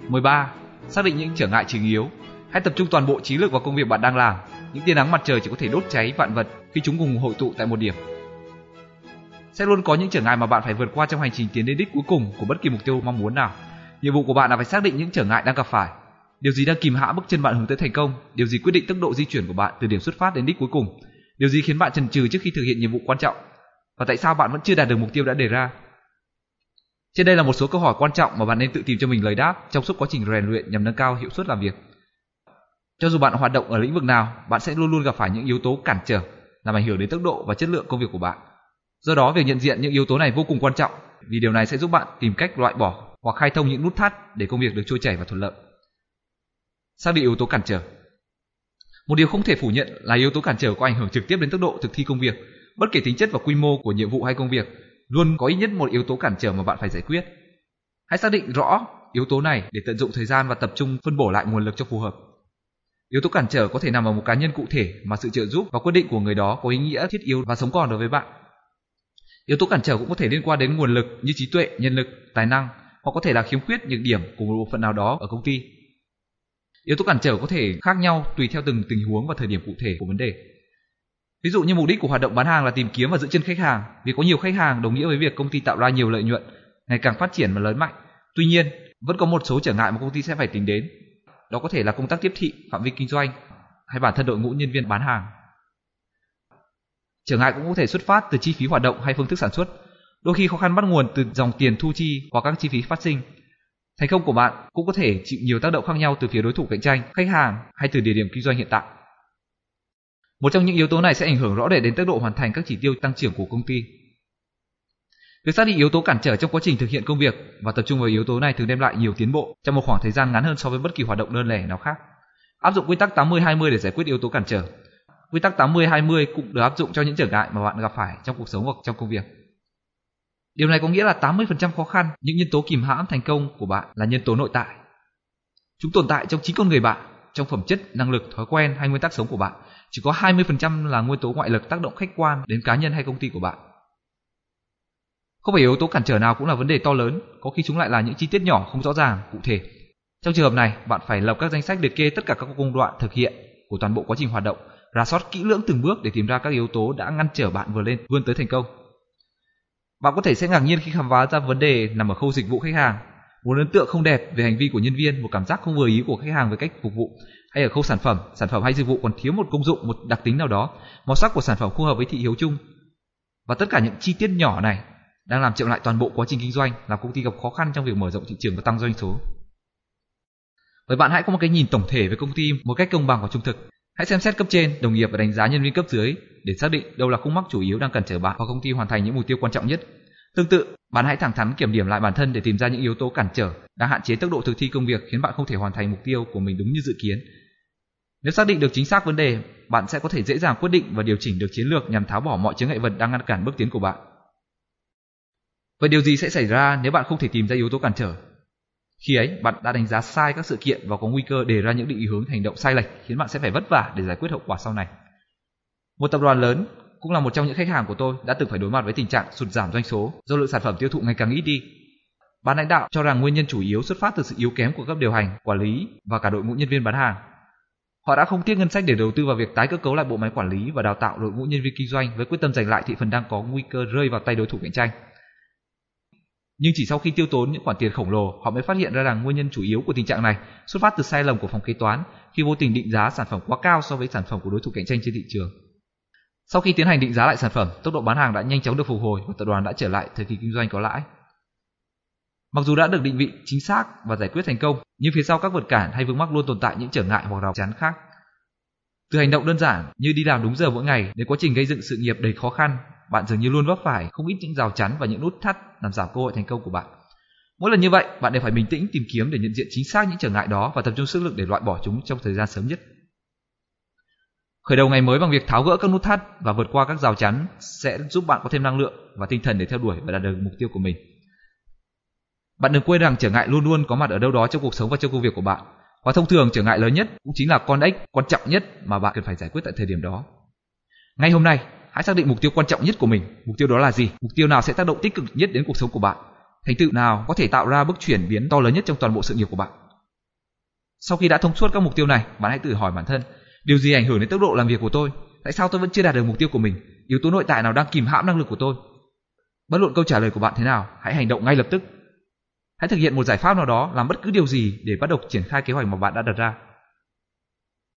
13. Xác định những trở ngại chính yếu. Hãy tập trung toàn bộ trí lực vào công việc bạn đang làm. Những tia nắng mặt trời chỉ có thể đốt cháy vạn vật khi chúng cùng hội tụ tại một điểm. Sẽ luôn có những trở ngại mà bạn phải vượt qua trong hành trình tiến đến đích cuối cùng của bất kỳ mục tiêu mong muốn nào. Nhiệm vụ của bạn là phải xác định những trở ngại đang gặp phải. Điều gì đang kìm hãm bước chân bạn hướng tới thành công? Điều gì quyết định tốc độ di chuyển của bạn từ điểm xuất phát đến đích cuối cùng? Điều gì khiến bạn chần chừ trước khi thực hiện nhiệm vụ quan trọng? Và tại sao bạn vẫn chưa đạt được mục tiêu đã đề ra? Trên đây là một số câu hỏi quan trọng mà bạn nên tự tìm cho mình lời đáp trong suốt quá trình rèn luyện nhằm nâng cao hiệu suất làm việc. Cho dù bạn hoạt động ở lĩnh vực nào, bạn sẽ luôn luôn gặp phải những yếu tố cản trở làm ảnh hưởng đến tốc độ và chất lượng công việc của bạn. Do đó, việc nhận diện những yếu tố này vô cùng quan trọng, vì điều này sẽ giúp bạn tìm cách loại bỏ hoặc khai thông những nút thắt để công việc được trôi chảy và thuận lợi. Xác định yếu tố cản trở. Một điều không thể phủ nhận là yếu tố cản trở có ảnh hưởng trực tiếp đến tốc độ thực thi công việc. Bất kể tính chất và quy mô của nhiệm vụ hay công việc, luôn có ít nhất một yếu tố cản trở mà bạn phải giải quyết. Hãy xác định rõ yếu tố này để tận dụng thời gian và tập trung phân bổ lại nguồn lực cho phù hợp. Yếu tố cản trở có thể nằm ở một cá nhân cụ thể mà sự trợ giúp và quyết định của người đó có ý nghĩa thiết yếu và sống còn đối với bạn. Yếu tố cản trở cũng có thể liên quan đến nguồn lực như trí tuệ, nhân lực, tài năng, hoặc có thể là khiếm khuyết, nhược điểm của một bộ phận nào đó ở công ty. Yếu tố cản trở có thể khác nhau tùy theo từng tình huống và thời điểm cụ thể của vấn đề. Ví dụ như mục đích của hoạt động bán hàng là tìm kiếm và giữ chân khách hàng, vì có nhiều khách hàng đồng nghĩa với việc công ty tạo ra nhiều lợi nhuận, ngày càng phát triển và lớn mạnh. Tuy nhiên, vẫn có một số trở ngại mà công ty sẽ phải tính đến. Đó có thể là công tác tiếp thị, phạm vi kinh doanh hay bản thân đội ngũ nhân viên bán hàng. Trở ngại cũng có thể xuất phát từ chi phí hoạt động hay phương thức sản xuất. Đôi khi khó khăn bắt nguồn từ dòng tiền thu chi hoặc các chi phí phát sinh. Thành công của bạn cũng có thể chịu nhiều tác động khác nhau từ phía đối thủ cạnh tranh, khách hàng hay từ địa điểm kinh doanh hiện tại. Một trong những yếu tố này sẽ ảnh hưởng rõ rệt đến tốc độ hoàn thành các chỉ tiêu tăng trưởng của công ty. Việc xác định yếu tố cản trở trong quá trình thực hiện công việc và tập trung vào yếu tố này thường đem lại nhiều tiến bộ trong một khoảng thời gian ngắn hơn so với bất kỳ hoạt động đơn lẻ nào khác. Áp dụng quy tắc 80-20 để giải quyết yếu tố cản trở. Quy tắc 80-20 cũng được áp dụng cho những trở ngại mà bạn gặp phải trong cuộc sống hoặc trong công việc. Điều này có nghĩa là 80% khó khăn, những nhân tố kìm hãm thành công của bạn là nhân tố nội tại. Chúng tồn tại trong chính con người bạn, trong phẩm chất, năng lực, thói quen hay nguyên tắc sống của bạn. Chỉ có 20% là nguyên tố ngoại lực tác động khách quan đến cá nhân hay công ty của bạn. Không phải yếu tố cản trở nào cũng là vấn đề to lớn, có khi chúng lại là những chi tiết nhỏ không rõ ràng, cụ thể. Trong trường hợp này, bạn phải lập các danh sách liệt kê tất cả các công đoạn thực hiện của toàn bộ quá trình hoạt động, rà soát kỹ lưỡng từng bước để tìm ra các yếu tố đã ngăn trở bạn vươn tới thành công. Bạn có thể sẽ ngạc nhiên khi khám phá ra vấn đề nằm ở khâu dịch vụ khách hàng, một ấn tượng không đẹp về hành vi của nhân viên, một cảm giác không vừa ý của khách hàng về cách phục vụ, hay ở khâu sản phẩm hay dịch vụ còn thiếu một công dụng, một đặc tính nào đó, màu sắc của sản phẩm không hợp với thị hiếu chung. Và tất cả những chi tiết nhỏ này đang làm chậm lại toàn bộ quá trình kinh doanh, làm công ty gặp khó khăn trong việc mở rộng thị trường và tăng doanh số. Vậy bạn hãy có một cái nhìn tổng thể về công ty một cách công bằng và trung thực. Hãy xem xét cấp trên, đồng nghiệp và đánh giá nhân viên cấp dưới để xác định đâu là khúc mắc chủ yếu đang cản trở bạn và công ty hoàn thành những mục tiêu quan trọng nhất. Tương tự, bạn hãy thẳng thắn kiểm điểm lại bản thân để tìm ra những yếu tố cản trở đang hạn chế tốc độ thực thi công việc khiến bạn không thể hoàn thành mục tiêu của mình đúng như dự kiến. Nếu xác định được chính xác vấn đề, bạn sẽ có thể dễ dàng quyết định và điều chỉnh được chiến lược nhằm tháo bỏ mọi chướng ngại vật đang ngăn cản bước tiến của bạn. Vậy điều gì sẽ xảy ra nếu bạn không thể tìm ra yếu tố cản trở? Khi ấy, bạn đã đánh giá sai các sự kiện và có nguy cơ đề ra những định hướng hành động sai lệch khiến bạn sẽ phải vất vả để giải quyết hậu quả sau này. Một tập đoàn lớn cũng là một trong những khách hàng của tôi đã từng phải đối mặt với tình trạng sụt giảm doanh số do lượng sản phẩm tiêu thụ ngày càng ít đi. Ban lãnh đạo cho rằng nguyên nhân chủ yếu xuất phát từ sự yếu kém của cấp điều hành, quản lý và cả đội ngũ nhân viên bán hàng. Họ đã không tiếc ngân sách để đầu tư vào việc tái cơ cấu lại bộ máy quản lý và đào tạo đội ngũ nhân viên kinh doanh với quyết tâm giành lại thị phần đang có nguy cơ rơi vào tay đối thủ cạnh tranh. Nhưng chỉ sau khi tiêu tốn những khoản tiền khổng lồ, họ mới phát hiện ra rằng nguyên nhân chủ yếu của tình trạng này xuất phát từ sai lầm của phòng kế toán khi vô tình định giá sản phẩm quá cao so với sản phẩm của đối thủ cạnh tranh trên thị trường. Sau khi tiến hành định giá lại sản phẩm, tốc độ bán hàng đã nhanh chóng được phục hồi và tập đoàn đã trở lại thời kỳ kinh doanh có lãi. Mặc dù đã được định vị chính xác và giải quyết thành công, nhưng phía sau các vật cản hay vướng mắc luôn tồn tại những trở ngại hoặc rào chắn khác. Từ hành động đơn giản như đi làm đúng giờ mỗi ngày đến quá trình gây dựng sự nghiệp đầy khó khăn, bạn dường như luôn vấp phải không ít những rào chắn và những nút thắt làm giảm cơ hội thành công của bạn. Mỗi lần như vậy, bạn đều phải bình tĩnh tìm kiếm để nhận diện chính xác những trở ngại đó và tập trung sức lực để loại bỏ chúng trong thời gian sớm nhất. Khởi đầu ngày mới bằng việc tháo gỡ các nút thắt và vượt qua các rào chắn sẽ giúp bạn có thêm năng lượng và tinh thần để theo đuổi và đạt được mục tiêu của mình. Bạn đừng quên rằng trở ngại luôn luôn có mặt ở đâu đó trong cuộc sống và trong công việc của bạn. Và thông thường trở ngại lớn nhất cũng chính là con ếch quan trọng nhất mà bạn cần phải giải quyết tại thời điểm đó. Ngay hôm nay, hãy xác định mục tiêu quan trọng nhất của mình. Mục tiêu đó là gì? Mục tiêu nào sẽ tác động tích cực nhất đến cuộc sống của bạn? Thành tựu nào có thể tạo ra bước chuyển biến to lớn nhất trong toàn bộ sự nghiệp của bạn? Sau khi đã thông suốt các mục tiêu này, bạn hãy tự hỏi bản thân, điều gì ảnh hưởng đến tốc độ làm việc của tôi? Tại sao tôi vẫn chưa đạt được mục tiêu của mình? Yếu tố nội tại nào đang kìm hãm năng lực của tôi? Bất luận câu trả lời của bạn thế nào, hãy hành động ngay lập tức. Hãy thực hiện một giải pháp nào đó, làm bất cứ điều gì để bắt đầu triển khai kế hoạch mà bạn đã đặt ra.